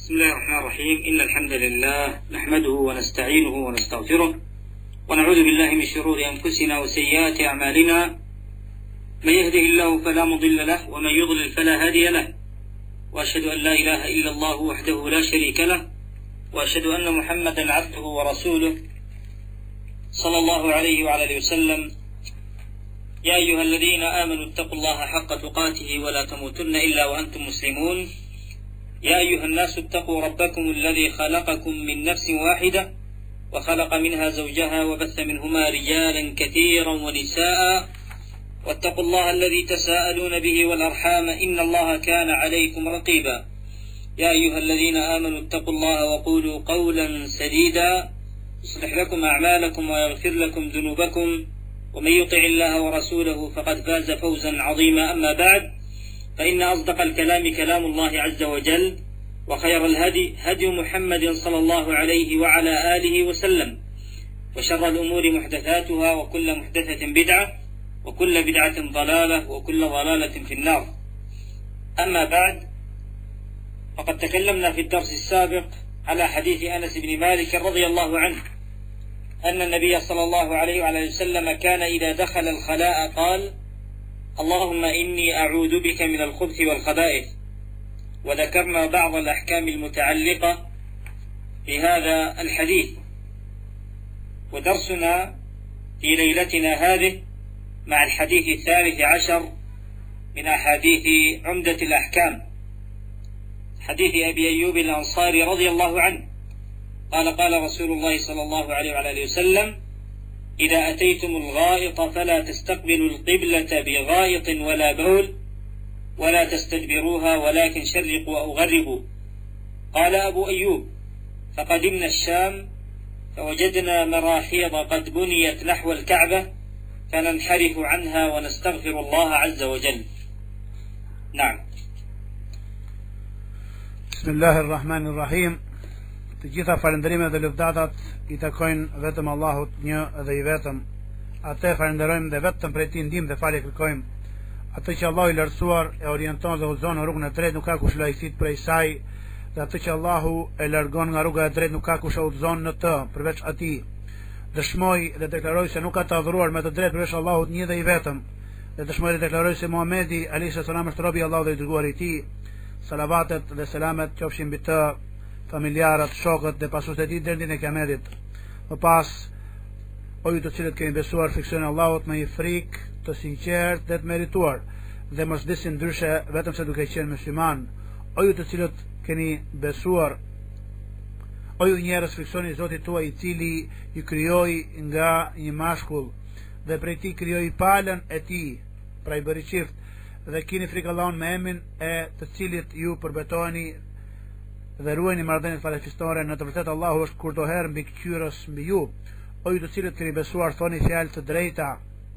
بسم الله الرحمن الرحيم. إن الحمد لله نحمده ونستعينه ونستغفره ونعوذ بالله من شرور أنفسنا وسيئات أعمالنا. من يهده الله فلا مضل له ومن يضلل فلا هادي له، وأشهد أن لا إله إلا الله وحده لا شريك له، وأشهد أن محمدا عبده ورسوله صلى الله عليه وعلى آله وسلم. يا أيها الذين آمنوا اتقوا الله حق تقاته ولا تموتن إلا وأنتم مسلمون. يا أيها الناس اتقوا ربكم الذي خلقكم من نفس واحدة وخلق منها زوجها وبث منهما رجالا كثيرا ونساء، واتقوا الله الذي تساءلون به والأرحام إن الله كان عليكم رقيبا. يا أيها الذين آمنوا اتقوا الله وقولوا قولا سديدا يصلح لكم أعمالكم ويغفر لكم ذنوبكم، ومن يطع الله ورسوله فقد فاز فوزا عظيما. أما بعد، فإن أصدق الكلام كلام الله عز وجل، وخير الهدي هدي محمد صلى الله عليه وعلى آله وسلم، وشر الأمور محدثاتها، وكل محدثة بدعة، وكل بدعة ضلالة، وكل ضلالة في النار. أما بعد، فقد تكلمنا في الدرس السابق على حديث أنس بن مالك رضي الله عنه أن النبي صلى الله عليه وعلى وسلم كان إذا دخل الخلاء قال: اللهم إني أعوذ بك من الخبث والخبائث. وذكرنا بعض الأحكام المتعلقة بهذا الحديث. ودرسنا في ليلتنا هذه مع الحديث 13 من أحاديث عمدة الأحكام، حديث أبي أيوب الأنصاري رضي الله عنه قال: قال رسول الله صلى الله عليه وعلى وسلم: إذا أتيتم الغائط فلا تستقبلوا القبلة بغائط ولا بول، ولا تستدبروها، ولكن شرقوا أو غربوا. قال أبو أيوب: فقدمنا الشام فوجدنا مراحيض قد بنيت نحو الكعبة فننحرف عنها ونستغفر الله عز وجل. نعم. بسم الله الرحمن الرحيم. Të gjitha falënderimet dhe lëvdatat I takojnë vetëm Allahut një dhe I vetëm. Atë falenderojmë dhe vetëm prej Tij ndihmë dhe falje kërkojmë. Atë që Allahu I lartësuar e orienton dhe udhëzon në rrugën e drejtë, nuk ka kush lajësit prej saj, dhe atë që Allahu e largon nga rruga e drejtë, nuk ka kush e udhëzon në të përveç Atij. Dëshmoj dhe deklaroj se nuk ka të adhuruar me të drejtë përveç Allahut një dhe I vetëm. Dhe dëshmoj dhe deklaroj se Muhamedi alayhi salam është robi I Allahut dhe I dërguari I Tij. Salavatet dhe selamet qofshin mbi të, familjarët, shokët dhe pasuesit e Tij deri në ditën e Kiametit. Më pas, o ju të cilët keni besuar, fiksoni Allahut me një frikë të sinqertë dhe të merituar, dhe mos vdesni ndryshe vetëm se duke qenë musliman. O ju të cilët keni besuar, o ju njerëz, fiksoni Zotin tuaj I cili ju krijoi nga një mashkull dhe prej tij krijoi palën e tij, pra I bëri çift, dhe keni frikë Allahun me emrin e të cilit ju përbetoheni dhe ruajeni marrëdhëniet falëfistore. Në të vërtetë Allahu është kurdoherë mbi këqyrës mbi ju. O ju të cilët keni besuar, thoni fjalë të drejta.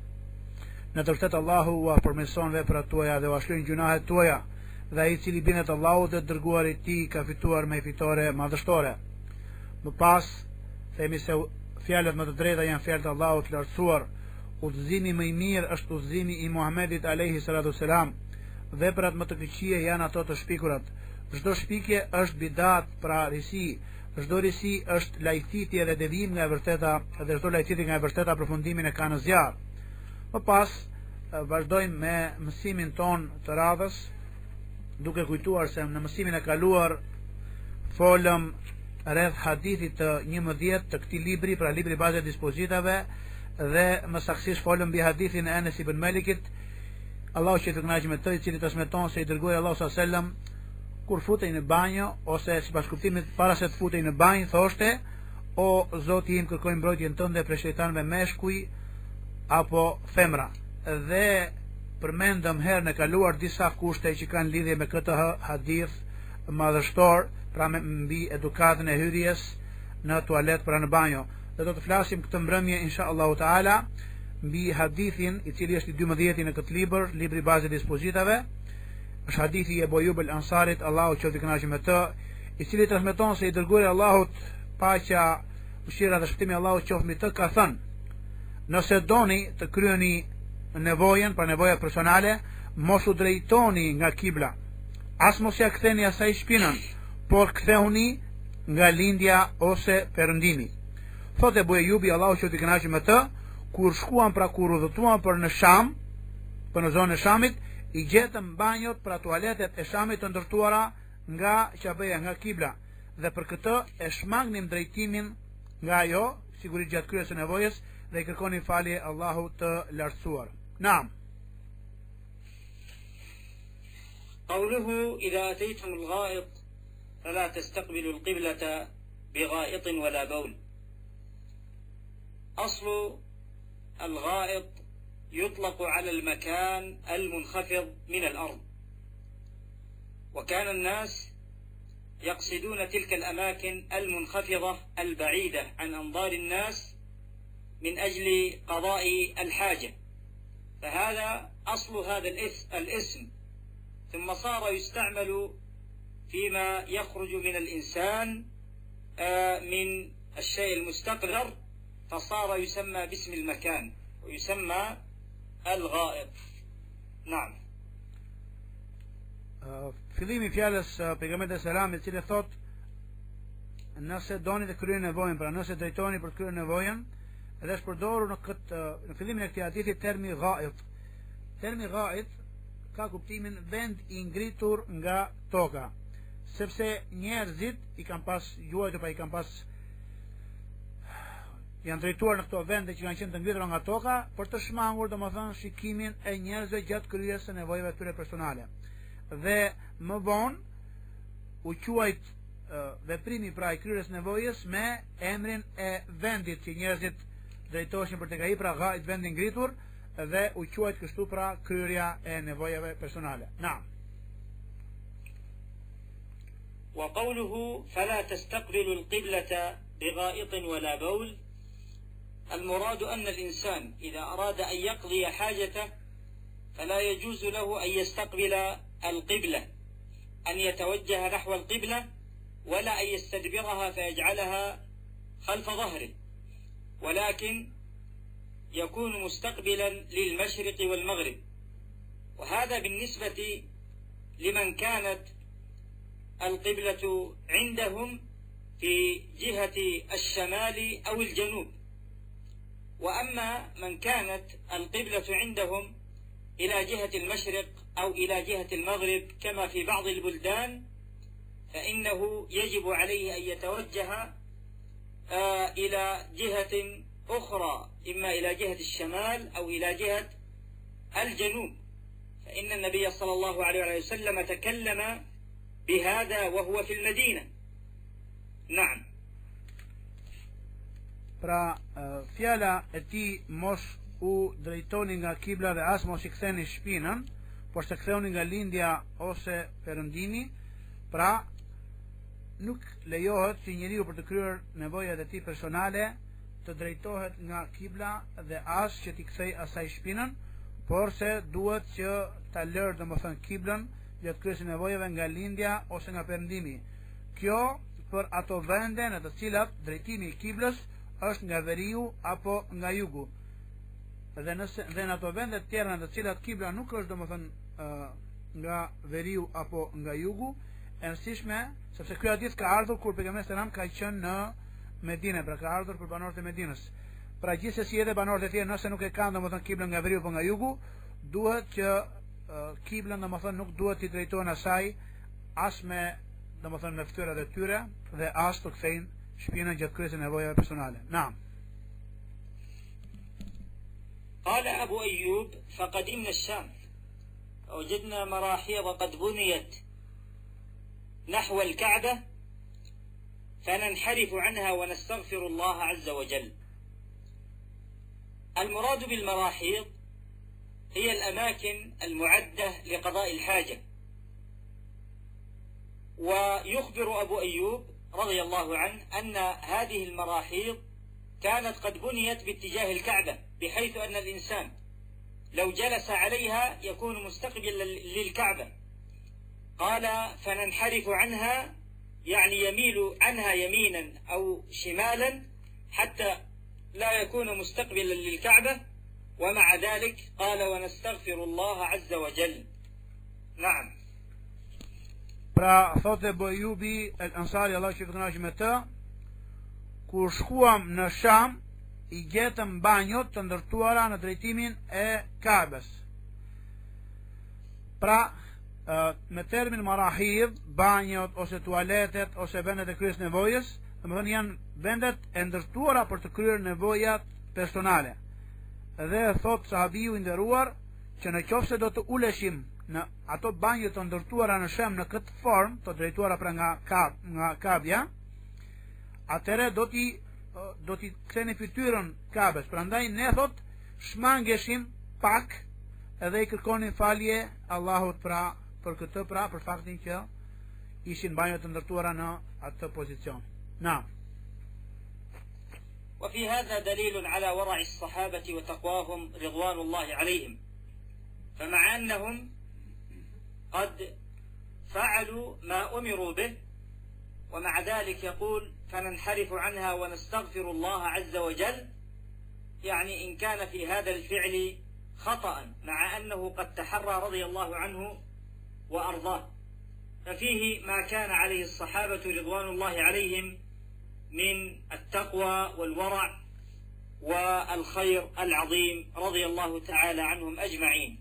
Në të vërtetë Allahu u përmirëson veprat tuaja dhe u ashlyen gjunahet tuaja, dhe ai I cili bindet Allahut dhe dërguarit të Tij ka fituar me fitore madhështore. Më pas, themi se fjalët më të drejta janë fjalët e Allahut të lartësuar. Udhëzimi më I mirë është udhëzimi I Muhamedit alayhi salatu selam. Veprat më të këqija janë ato të shpikurat. Çdo shpikje është bidat, pra risi. Çdo risi është lajthitje dhe devijim nga e vërteta, dhe çdo lajthitje nga e vërteta përfundimin e ka në zjarr. Më pas, vazhdojmë me mësimin ton të radhës, duke kujtuar se në mësimin e kaluar folëm rreth hadithit të 11 të këtij libri, pra libri bazë e dispozitave, dhe më saktësisht folëm mbi hadithin e Anas ibn Malikit, Allahu që të kënaqë me të, I cili transmeton se I dërguari Allahu sallallahu alaihi wasallam kur futej në banjo, ose sipas kuptimit para se të futej në banjë, thoshte: o Zoti im, kërkoj mbrojtjen tënde prej shejtanëve meshkuj apo femra. Dhe përmendëm herën e kaluar disa kushte që kanë lidhje me këtë hadith madhështor, pra mbi edukatën e hyrjes në tualet pra në banjo. Dhe do të flasim këtë mbrëmje inshallah taala mbi hadithin I cili është I 12 në këtë libër, libri bazë e dispozitave. Është hadithi I Abu Ayyub al-Ansarit, Allahu qoftë I kënaqur me të, I cili transmeton se I dërguari Allahut, paqja, mëshira dhe shpëtimi I Allahut qoftë mbi të, ka thënë: nëse doni të kryeni nevojën, pra nevoja personale, mos u drejtoni nga kibla, as mos ja ktheni asaj shpinën, por kthehuni nga lindja ose perëndimi. Thotë Abu Ejubi, Allahu që t'i kënaqë me të, kur shkuan pra kur udhëtuan për në Sham, për në zonën e Shamit, i gjetëm banjot pra tualetet e Shamit të ndërtuara nga Qabeja, nga kibla, dhe për këtë e shmangnim drejtimin nga ajo, sigurisht gjatë kryes së nevojës, dhe i kërkonin falje Allahut të lartësuar. Naam. قوله إذا أتيتم الغائط فلا تستقبلوا القبلة بغائط ولا بول. أصل الغائط يطلق على المكان المنخفض من الأرض، وكان الناس يقصدون تلك الأماكن المنخفضة البعيدة عن أنظار الناس من أجل قضاء الحاجة، فهذا أصل هذا الاسم، ثم صار يستعمل فيما يخرج من الإنسان من الشيء المستقذر، فصار يسمى باسم المكان ويسمى الغائط. نعم. Fillimi i fjalës pejgamberit e selamit, i cili thot nëse doni të kryeni nevojën, pra nëse drejtoni për të kryer nevojën, edhe është përdorur në fillimin e këtij hadithi termi ghait. Termi ghait ka kuptimin vend i ngritur nga toka, sepse njerëzit i kanë pas gjuajtur, pa i kanë pas janë drejtuar në këto vende që kanë qenë të ngritura nga toka për të shmangur, domethënë, shikimin e njerëzve gjatë kryerjes së nevojave tyre personale. Dhe më vonë u quajt veprimi pra i kryerjes nevojës me emrin e vendit që njerëzit drejtoheshin për tek ai, pra ghait, vendi ngritur, dhe u quajt kështu pra kryerja e nevojave personale. Naam. وقوله فلا تستقبلوا القبلة بغائط ولا بول، المراد أن الإنسان إذا أراد أن يقضي حاجته فلا يجوز له أن يستقبل القبلة، أن يتوجه نحو القبلة، ولا أن يستدبرها فيجعلها خلف ظهره، ولكن يكون مستقبلا للمشرق والمغرب. وهذا بالنسبة لمن كانت القبلة عندهم في جهة الشمال أو الجنوب. وأما من كانت القبلة عندهم إلى جهة المشرق أو إلى جهة المغرب كما في بعض البلدان، فإنه يجب عليه أن يتوجه إلى جهة أخرى، إما إلى جهة الشمال أو إلى جهة الجنوب، فإن النبي صلى الله عليه وسلم تكلم بهذا وهو في المدينة. نعم. Pra fjala e tij mos u drejtoni nga kibla dhe as mos i ktheni shpinën, por se kthehuni nga lindja ose perëndimi, pra nuk lejohet që njeriu për të kryer nevojat e tij personale të drejtohet nga kibla dhe as që t'i kthej asaj shpinën, por se duhet që ta lërë domethënë kiblën gjatë kryerjes së nevojave nga lindja ose nga perëndimi. Kjo për ato vende në të cilat drejtimi i kiblës është nga veriu apo nga jugu. Dhe në ato vende të tjera në të cilat kibla nuk është domethënë nga veriu apo nga jugu, e rëndësishme, sepse ky hadith ka ardhur kur pejgamberi sallallahu ka qenë në Medinë, pra ka ardhur për banorët e Medinës. Pra gjithsesi edhe banorët e tjerë nëse nuk e kanë domethënë kiblën nga veriu apo nga jugu, duhet që kiblën domethënë nuk duhet t'i drejtohen asaj as me domethënë me fytyrat e tyre dhe as të kthejnë shpinën gjatë kryerjes së nevojave personale. Naam. قال أبو أيوب فقدمنا الشام فوجدنا مراحيض قد بنيت نحو الكعبة فننحرف عنها ونستغفر الله عز وجل. المراد بالمراحيض هي الأماكن المعدة لقضاء الحاجة. ويخبر أبو أيوب رضي الله عنه أن هذه المراحيض كانت قد بنيت باتجاه الكعبة، بحيث أن الإنسان لو جلس عليها يكون مستقبلا للكعبة. قال فننحرف عنها، يعني يميل عنها يمينا أو شمالا حتى لا يكون مستقبلا للكعبة، ومع ذلك قال ونستغفر الله عز وجل. نعم. Pra thotë Ebu Ejubi el Ansari, Allah që kënaqë me të, kur shkuam në Sham, i gjetëm banjot të ndërtuara në drejtimin e Kabes. Pra, me termin marahidh, banjot ose tualetet ose vendet e kryes nevojës, domethënë janë vendet e ndërtuara për të kryer nevojat personale. Dhe thot sahabiu i nderuar që në qoftë se do të uleshim në ato banjë të ndërtuara në Shem në këtë formë, të drejtuara pra nga Kabja, atëre do t'i ktheni fytyrën Kabes. Prandaj ne thot shmangeshim pak edhe i kërkonin falje Allahut pra për këtë, pra për faktin që ishin banjët të ndërtuara në atë pozicion. Na. وفي هذا دليل على ورع الصحابة وتقواهم رضوان الله عليهم، فمع أنهم قد فعلوا ما أمروا به ومع ذلك يقول فننحرف عنها ونستغفر الله عز وجل، يعني إن كان في هذا الفعل خطأ مع أنه قد تحرى رضي الله عنه وأرضاه، ففيه ما كان عليه الصحابة رضوان الله عليهم من التقوى والورع والخير العظيم رضي الله تعالى عنهم أجمعين.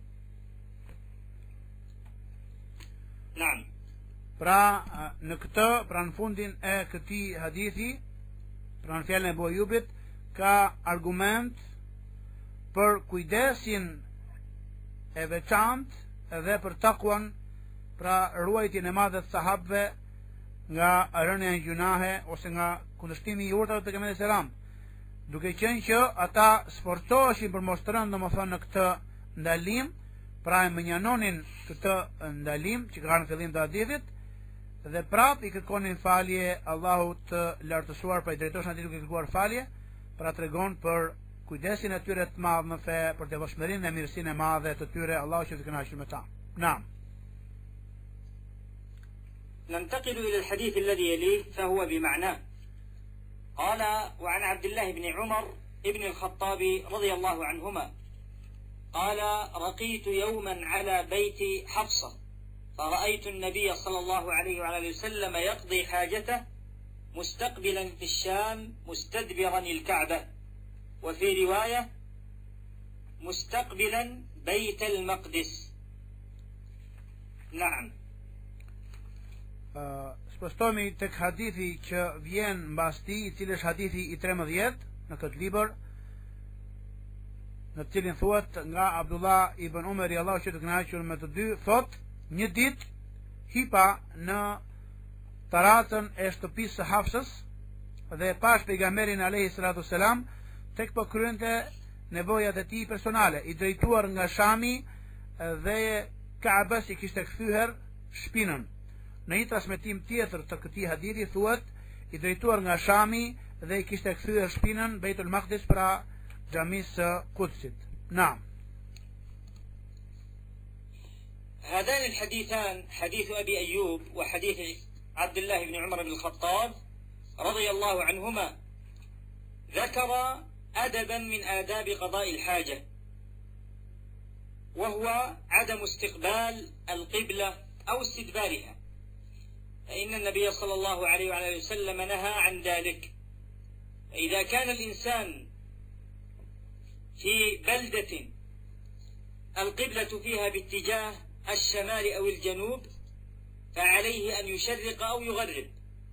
نعم. Pra në këtë, pra në fundin e këtij hadithi, pra në fjalën e Ebu Ejubit, ka argument për kujdesin e veçantë dhe për takwan, pra ruajtjen e madhe të sahabëve nga rënja e gjunahe ose nga kundërshtimi i urtave të pejgamberit selam, duke qenë që ata sforcoheshin për mos të rënë domethënë në këtë ndalim, pra e menjanonin këtë ndalim që ka në fillim të hadithit, dhe prap i kërkonin falje Allahut të lartësuar, pra i drejtoheshin atij duke kërkuar falje, pra tregon për kujdesin e tyre të madh në fe, për devotshmërinë dhe mirësinë e madhe të tyre, Allahu që të kënaqë me ta. Naam. ننتقل إلى الحديث الذي يليه فهو بمعناه. قال: وعن عبد الله بن عمر ابن الخطاب رضي الله عنهما قال: رقيت يوما على بيت حفصة فرأيت النبي صلى الله عليه وعلى وسلم يقضي حاجته مستقبلا في الشام مستدبرا الكعبة، وفي رواية مستقبلا بيت المقدس. نعم. Spostomi tek hadithi që vjen mbas tij, i cili është hadithi i 13 në këtë libër, në cilin thuhet nga Abdullah ibn Umar Allahu që të kënaqur me të dy, thot: një ditë hipa në taratën e shtëpisë së Hafsës dhe pash pejgamberin alayhi salatu selam tek po kryente nevojat e tij personale, i drejtuar nga Shami dhe Kaabës i kishte kthyer shpinën. Në një transmetim tjetër të këtij hadithi thuhet i drejtuar nga Shami dhe i kishte kthyer shpinën Beitul Maqdis, pra xhamisë së Kudsit. Naam. هذان الحديثان حديث أبي أيوب وحديث عبد الله بن عمر بن الخطاب رضي الله عنهما ذكر أدبا من آداب قضاء الحاجة، وهو عدم استقبال القبلة أو استدبارها، فإن النبي صلى الله عليه وعلى وسلم نهى عن ذلك. فإذا كان الإنسان في بلدة القبلة فيها باتجاه الشمال أو الجنوب فعليه أن يشرق أو يغرب،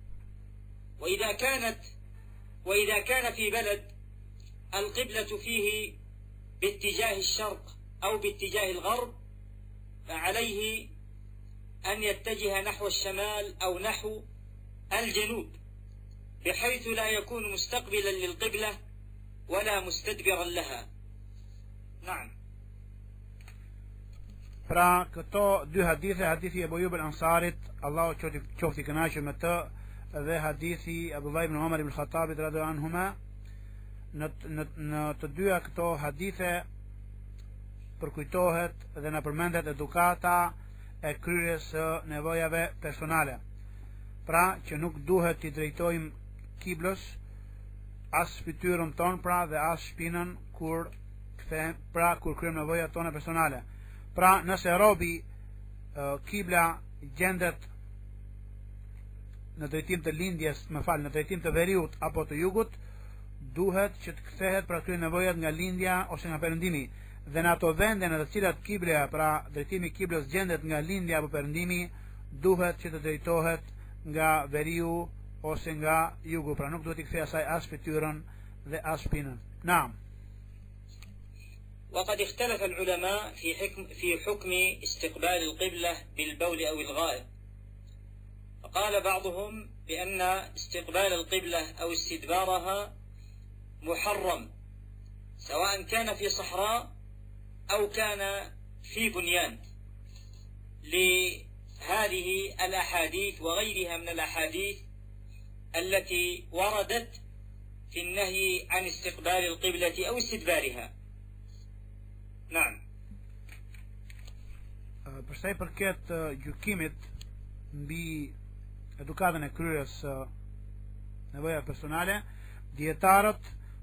وإذا كان في بلد القبلة فيه باتجاه الشرق أو باتجاه الغرب فعليه أن يتجه نحو الشمال أو نحو الجنوب، بحيث لا يكون مستقبلا للقبلة ولا مستدبرا لها. نعم. Pra këto dy hadithe, hadithi e Ebu Ejub al-Ansarit, Allahu qofti kënaqur me të, dhe hadithi Abdullah ibn Umar ibn Khattabit radhiyallahu anhuma, në të dyja këto hadithe përkujtohet dhe na përmendet edukata e kryerjes së nevojave personale. Pra që nuk duhet t'i drejtojmë kiblës as fytyrën tonë, pra dhe as shpinën kur kryejmë nevojat tona personale. Pra nëse robi kibla gjendet në drejtim të lindjes, në drejtim të veriut apo të jugut, duhet që të kthehet pra kryen nevojat nga lindja ose nga perëndimi. Dhe në ato vende në të cilat kibla, pra drejtimi kiblës gjendet nga lindja apo perëndimi, duhet që të drejtohet nga veriu ose nga jugu, pra nuk duhet i kthej asaj as fytyrën dhe as shpinën. Naam. وقد اختلف العلماء في حكم استقبال القبلة بالبول أو الغائط، فقال بعضهم بأن استقبال القبلة أو استدبارها محرم، سواء كان في صحراء أو كان في بنيان، لهذه الأحاديث وغيرها من الأحاديث التي وردت في النهي عن استقبال القبلة أو استدبارها. نعم. Për sa i përket gjykimit mbi edukatën e kryerjes nevoja personale, dietarët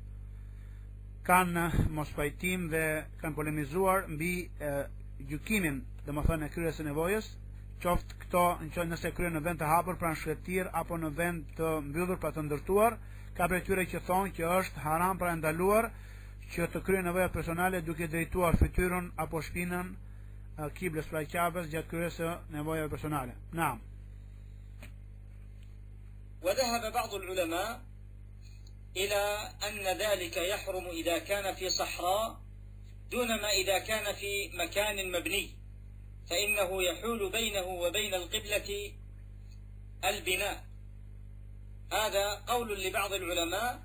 kanë mos pajtim dhe kanë polemizuar mbi gjykimin, domethënë e kryerjes së nevojës, qoftë këto nëse kryen në vend të hapur, pra në shkretir apo në vend të mbyllur, pra të ndërtuar. Ka prej tyre që thonë që është haram, pra ndaluar që të kryen nevojat personale duke drejtuar fytyrën apo shpinën kiblës, pra Ka'bës, gjatë kryerjes së nevojave personale. Naam. وذهب بعض العلماء إلى أن ذلك يحرم إذا كان في صحراء دون ما إذا كان في مكان مبني، فإنه يحول بينه وبين القبلة البناء. هذا قول لبعض العلماء،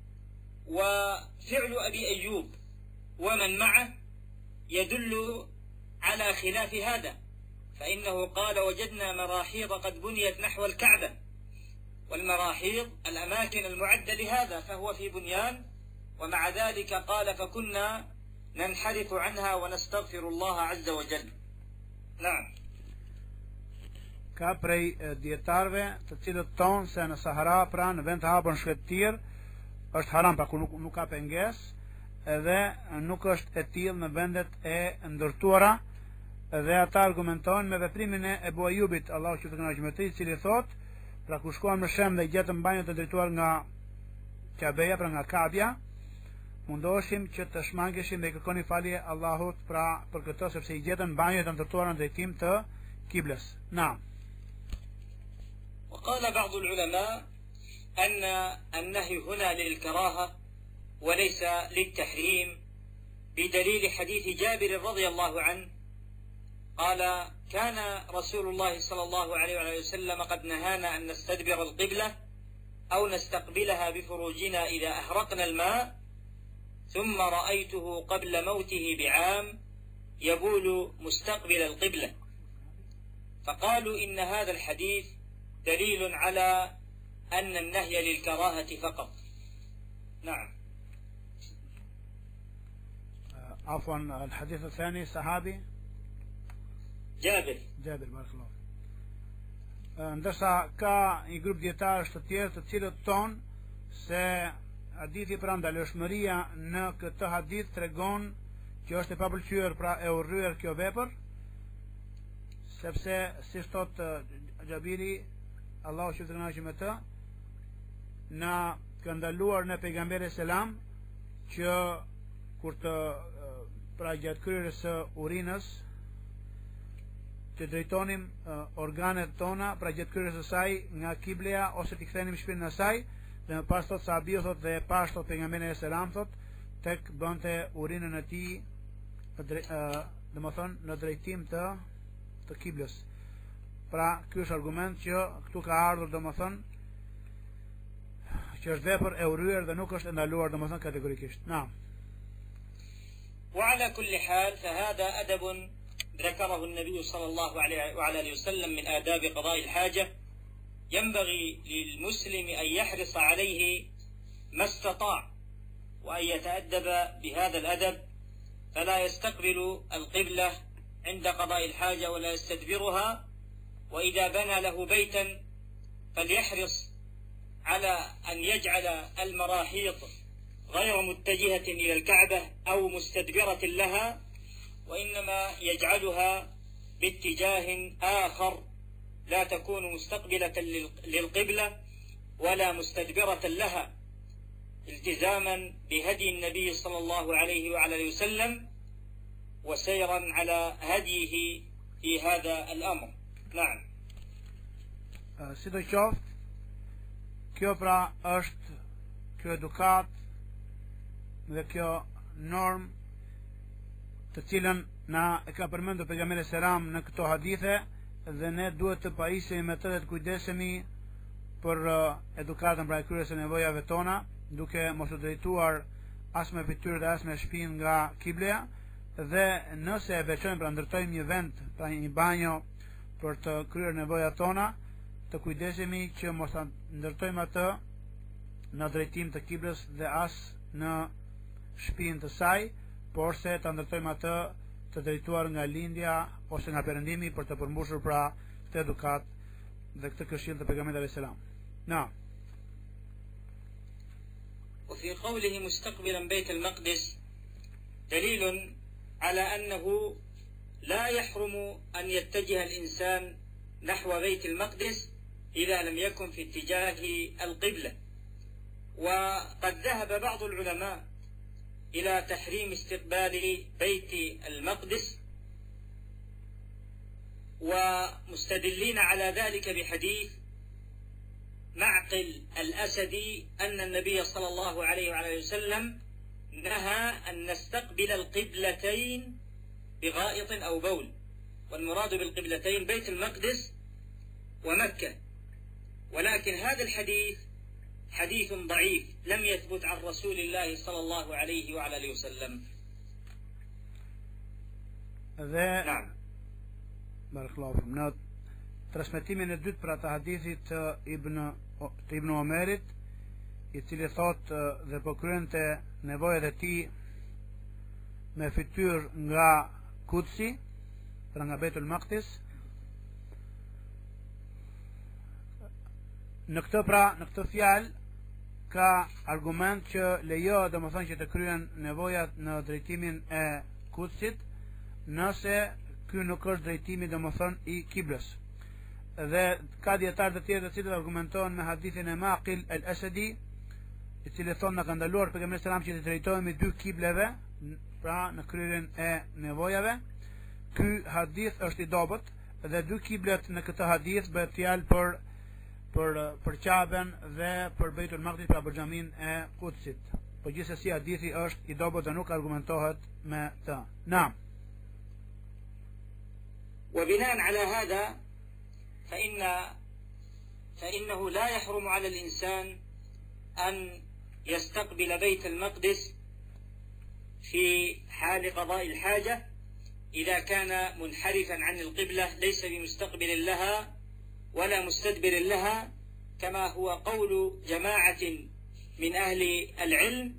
وفعل أبي أيوب ومن معه يدل على خلاف هذا، فإنه قال: وجدنا مراحيض قد بنيت نحو الكعبة، والمراحيض الأماكن المعدة لهذا، فهو في بنيان، ومع ذلك قال: فكنا ننحرف عنها ونستغفر الله عز وجل. نعم. Ka prej dietarëve të cilët thonë se në Sahara, pra në vend të hapur në shkretir, është haram, pra ku nuk ka pengesë, edhe nuk është e tillë në vendet e ndërtuara, dhe ata argumentojnë me veprimin e Ebu Ajubit, Allahu që të kënaqë me të, i cili thotë, pra ku shkuan në Shem dhe gjetëm banjët të drejtuar nga Kabeja, pra nga Kabja, mundoheshim që të shmangeshim dhe i kërkoni falje Allahut, pra për këtë, sepse i gjetën banjët të ndërtuara në drejtim të kiblës. Na. وقال بعض العلماء أن النهي هنا للكراهة وليس للتحريم، بدليل حديث جابر رضي الله عنه قال: كان رسول الله صلى الله عليه وسلم قد نهانا أن نستدبر القبلة أو نستقبلها بفروجنا إذا أهرقنا الماء، ثم رأيته قبل موته بعام يبول مستقبل القبلة، فقالوا إن هذا الحديث دليل على أن النهي للكراهة فقط. نعم. عفوا، الحديث الثاني صحابي جابر بارك الله. Ndërsa ka një grup dietarësh të tjerë të cilët thonë se hadithi pra ndalëshmëria në këtë hadith tregon që është e papëlqyer, pra e urryer kjo vepër, sepse si thot Xhabiri, Allahu që të kënaqë me të, na ka ndaluar në pejgamberi selam që kur të pra gjatë kryerjes së urinës të drejtonim organet tona, pra gjatë kryerjes së saj nga kibleja, ose t'i kthenim shpinën e saj, dhe më pas thot sahabiu thot dhe pas thot pejgamberi selam thot tek bënte urinën e tij domethënë në drejtim të kiblës. Pra ky është argument që këtu ka ardhur domethënë që është vepër e urryer dhe nuk është e ndaluar domethënë kategorikisht. Na. وعلى كل حال فهذا أدب ذكره النبي صلى الله عليه وعلى آله وسلم من آداب قضاء الحاجة، ينبغي للمسلم أن يحرص عليه ما استطاع، وأن يتأدب بهذا الأدب، فلا يستقبل القبلة عند قضاء الحاجة ولا يستدبرها، وإذا بنى له بيتا فليحرص على أن يجعل المراحيض غير متجهة إلى الكعبة أو مستدبرة لها، وإنما يجعلها باتجاه آخر لا تكون مستقبلة للقبلة ولا مستدبرة لها، التزاما بهدي النبي صلى الله عليه وعلى وسلم وسيرا على هديه في هذا الأمر. نعم. Sidoqoftë, kjo pra është kjo edukat dhe kjo norm të cilën na e ka përmendur pejgamberi selam në këto hadithe, dhe ne duhet të pajisemi me të dhe të kujdesemi për edukatën pra e kryerjes së nevojave tona, duke mos u drejtuar as me fytyrë dhe as me shpinë nga kibleja, dhe nëse e veçojmë pra ndërtojmë një vend, pra një banjo për të kryer nevojat tona, të kujdesemi që mos ta ndërtojmë atë në drejtim të kiblës dhe as në shpinë të saj, por se ta ndërtojmë atë të drejtuar nga lindja ose nga perëndimi për të përmbushur pra këtë edukat dhe këtë këshill të pejgamberit alayhis salam. Na. وفي قوله مستقبلا بيت المقدس دليل على أنه لا يحرم أن يتجه الإنسان نحو بيت المقدس إذا لم يكن في اتجاه القبلة. وقد ذهب بعض العلماء إلى تحريم استقبال بيت المقدس، ومستدلين على ذلك بحديث معقل الأسدي أن النبي صلى الله عليه وعلى وسلم نهى أن نستقبل القبلتين بغائط أو بول، والمراد بالقبلتين بيت المقدس ومكة. ولكن هذا الحديث حديث ضعيف لم يثبت عن رسول الله صلى الله عليه وعلى وسلم. نعم. بارك الله فيكم. Në transmetimin e dytë për atë hadithit të Ibn Omerit, i cili thot dhe po kryente nevojat e tij me fytyrë nga Kutsi, pra nga Beitul Maqdis. Në këtë fjalë ka argument që lejo domethënë që të kryen nevojat në drejtimin e Kutsit, nëse ky nuk është drejtimi domethënë i kiblës. Dhe ka dietarë të tjerë të cilët argumentojnë me hadithin e Maqil al-Asadi, i cili thonë na ka ndaluar pejgamberi sallallahu alajhi wasallam që të drejtohemi dy kibleve, pra në kryerjen e nevojave. Ky hadith është i dobët dhe dy kiblet në këtë hadith bëhet fjalë për Qaben dhe për Beitul Maqdis, pra për xhamin e Kutsit. Po gjithsesi hadithi është i dobët dhe nuk argumentohet me të. Naam. وبناء على هذا فإنه لا يحرم على الإنسان أن يستقبل بيت المقدس في حال قضاء الحاجة إذا كان منحرفا عن القبلة ليس بمستقبل لها ولا مستدبر لها، كما هو قول جماعة من أهل العلم،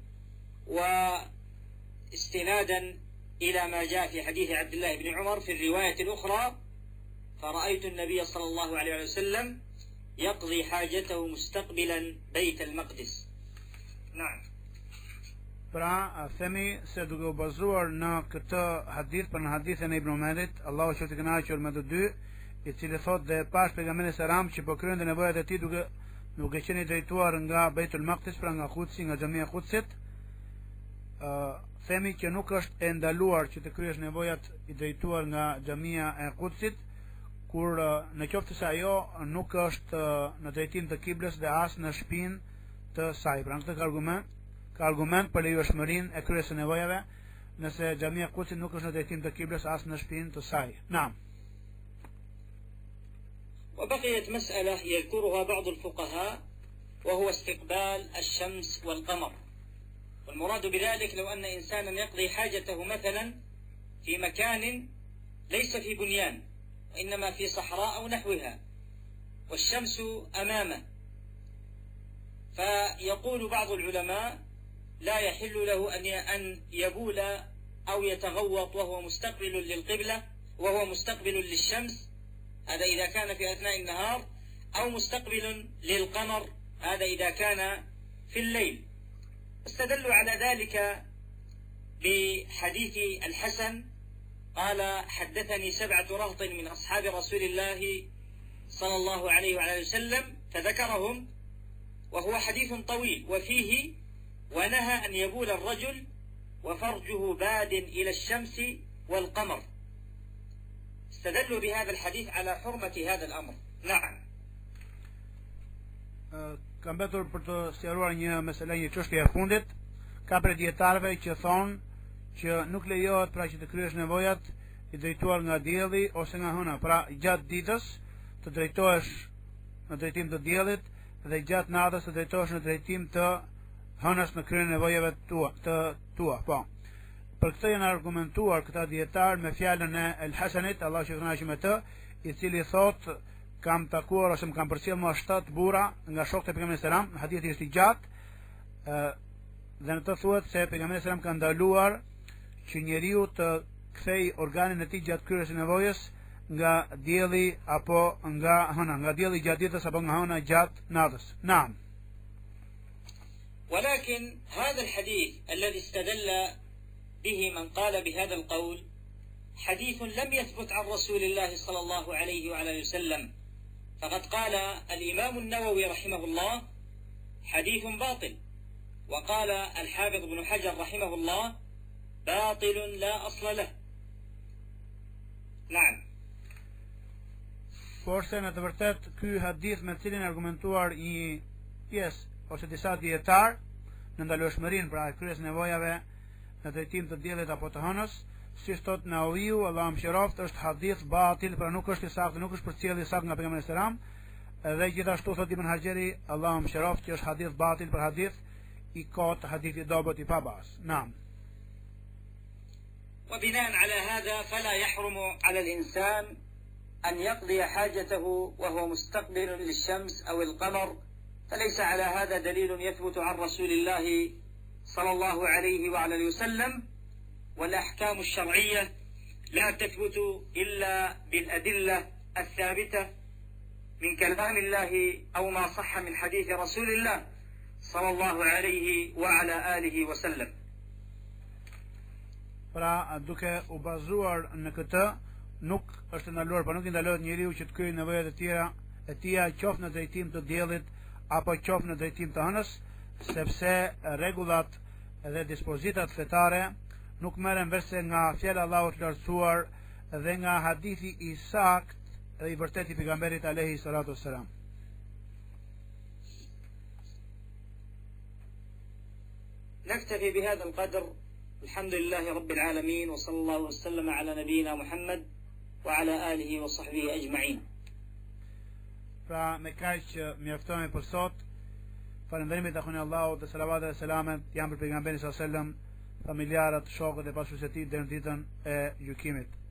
واستنادا إلى ما جاء في حديث عبد الله بن عمر في الرواية الأخرى: فرأيت النبي صلى الله عليه وسلم يقضي حاجته مستقبلا بيت المقدس. نعم. Pra, themi se duke u bazuar në këtë hadith, për në hadithën e Ibn Omerit, Allahu qoftë i kënaqur me të dy, i cili thotë dhe pash pejgamberin selam që po kryente nevojat e tij duke qenë drejtuar nga Beitul Maqdis, pra nga Kutsi, nga xhamia e Kutsit. Themi që nuk është e ndaluar që të kryesh nevojat i drejtuar nga xhamia e Kutsit, kur në qoftë se ajo nuk është në drejtim të kiblës dhe as në shpinë të saj. Pra këtë ka argument për lejueshmërinë e kryerjes së nevojave nëse xhamia e Kutsit nuk është në drejtim të kiblës as në shpinë të saj. Naam. وبقيت مسألة يذكرها بعض الفقهاء وهو استقبال الشمس والقمر، والمراد بذلك لو أن إنسانا يقضي حاجته مثلا في مكان ليس في بنيان وإنما في صحراء أو نحوها والشمس أمامه، فيقول بعض العلماء لا يحل له أن يبول أو يتغوط وهو مستقبل للقبلة وهو مستقبل للشمس، هذا إذا كان في أثناء النهار، أو مستقبل للقمر، هذا إذا كان في الليل. استدلوا على ذلك بحديث الحسن قال: حدثني 7 رهط من أصحاب رسول الله صلى الله عليه وعلى وسلم فذكرهم، وهو حديث طويل وفيه: ونهى أن يبول الرجل وفرجه باد إلى الشمس والقمر. استدلوا بهذا الحديث على حرمة هذا الأمر. نعم. Kam betur për të sqaruar një meselë, një çështje e fundit. Ka për dietarëve që thonë që nuk lejohet pra që të kryesh nevojat i drejtuar nga dielli ose nga hëna, pra gjatë ditës të drejtohesh në drejtim të diellit dhe gjatë natës të drejtohesh në drejtim të hënës në kryen nevojave tua. Po. Për këtë janë argumentuar këta dietar me fjalën e El Hasanit, Allahu që kënaqë me të, i cili thotë: kam takuar ose më kam përcjell mua 7 burra nga shokët e pejgamberit sallallahu alajhi wasallam. Hadithi është i gjatë, dhe në të thuhet se pejgamberi sallallahu alajhi wasallam ka ndaluar që njeriu të kthej organin e tij gjatë kryerjes së nevojës nga dielli apo nga hëna, nga dielli gjatë ditës apo nga hëna gjatë natës. Naam. ولكن هذا الحديث الذي استدل به من قال بهذا القول حديث لم يثبت عن رسول الله صلى الله عليه وعلى وسلم، فقد قال الإمام النووي رحمه الله: حديث باطل. وقال الحافظ بن حجر رحمه الله: باطل لا أصل له. نعم. Forse në të vërtet ky hadith me cilin argumentuar një pjesë ose disa dietar në ndalueshmërinë pra kryes nevojave në drejtim të diellit apo të hënës, si thot Nawawiu, Allahu mëshiroft, është hadith batil, pra nuk është i saktë, nuk është përcjellje i saktë nga pejgamberi sallallahu alajhi wasallam, dhe gjithashtu thot Ibn Hajeri, Allahu mëshiroft, që është hadith batil, për hadith i kot, hadith i dobët i pabas. Naam. وبناء على هذا فلا يحرم على الإنسان أن يقضي حاجته وهو مستقبل للشمس أو القمر، فليس على هذا دليل يثبت عن رسول الله صلى الله عليه وعلى وسلم. والأحكام الشرعية لا تثبت إلا بالأدلة الثابتة من كلام الله أو ما صح من حديث رسول الله صلى الله عليه وعلى آله وسلم. Pra duke u bazuar në këtë, nuk është ndaluar, pa nuk i ndalohet njeriu që të kryejë nevojat e tija qoftë në drejtim të diellit apo qoftë në drejtim të hënës, sepse rregullat dhe dispozitat fetare nuk merren vetë nga fjala e Allahut lartësuar dhe nga hadithi i saktë dhe i vërtetë i pejgamberit alayhi salatu wassalam. نكتفي بهذا القدر. الحمد لله رب العالمين، وصلى الله وسلم على نبينا محمد وعلى آله وصحبه أجمعين. Pra me kaq që mjaftohemi për sot. Falënderimit takon Allahut dhe selavatet dhe selamet janë për pejgamberin sallallahu alajhi wasallam, familjarët, shokët e pasuesit e tij deri në ditën e gjykimit.